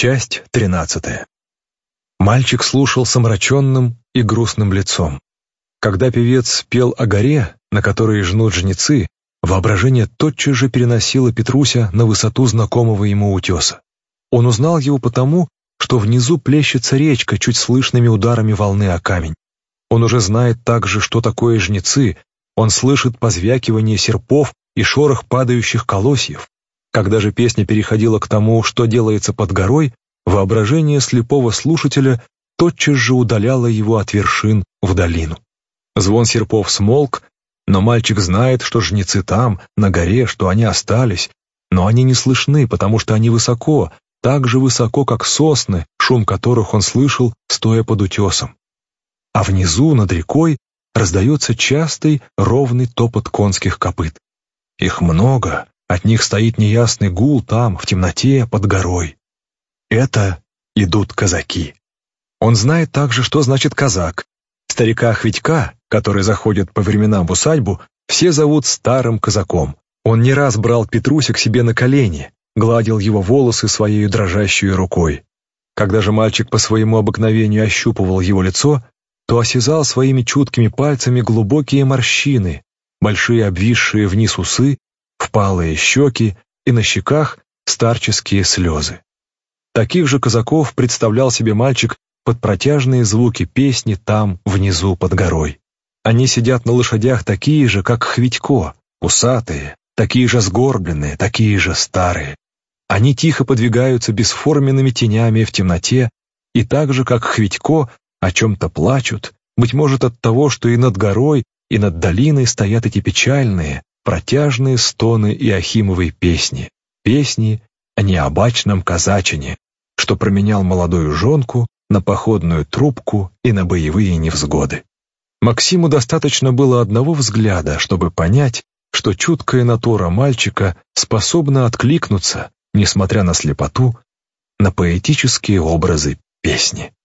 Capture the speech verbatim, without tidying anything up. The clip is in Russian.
Часть тринадцатая. Мальчик слушал с омраченным и грустным лицом. Когда певец пел о горе, на которой жнут жнецы, воображение тотчас же переносило Петруся на высоту знакомого ему утеса. Он узнал его потому, что внизу плещется речка чуть слышными ударами волны о камень. Он уже знает также, что такое жнецы, он слышит позвякивание серпов и шорох падающих колосьев. Когда же песня переходила к тому, что делается под горой, воображение слепого слушателя тотчас же удаляло его от вершин в долину. Звон серпов смолк, но мальчик знает, что жнецы там, на горе, что они остались, но они не слышны, потому что они высоко, так же высоко, как сосны, шум которых он слышал, стоя под утесом. А внизу, над рекой, раздается частый, ровный топот конских копыт. Их много, от них стоит неясный гул там, в темноте, под горой. Это идут казаки. Он знает также, что значит казак. Старика Хвитька, который заходит по временам в усадьбу, все зовут старым казаком. Он не раз брал Петруся к себе на колени, гладил его волосы своей дрожащей рукой. Когда же мальчик по своему обыкновению ощупывал его лицо, то осязал своими чуткими пальцами глубокие морщины, большие обвисшие вниз усы, впалые щеки и на щеках старческие слезы. Таких же казаков представлял себе мальчик под протяжные звуки песни там, внизу, под горой. Они сидят на лошадях такие же, как Хвитько, усатые, такие же сгорбленные, такие же старые. Они тихо подвигаются бесформенными тенями в темноте, и так же, как Хвитько, о чем-то плачут, быть может от того, что и над горой, и над долиной стоят эти печальные, протяжные стоны Иохимовой песни, песни о необачном казачине, что променял молодую жонку на походную трубку и на боевые невзгоды. Максиму достаточно было одного взгляда, чтобы понять, что чуткая натура мальчика способна откликнуться, несмотря на слепоту, на поэтические образы песни.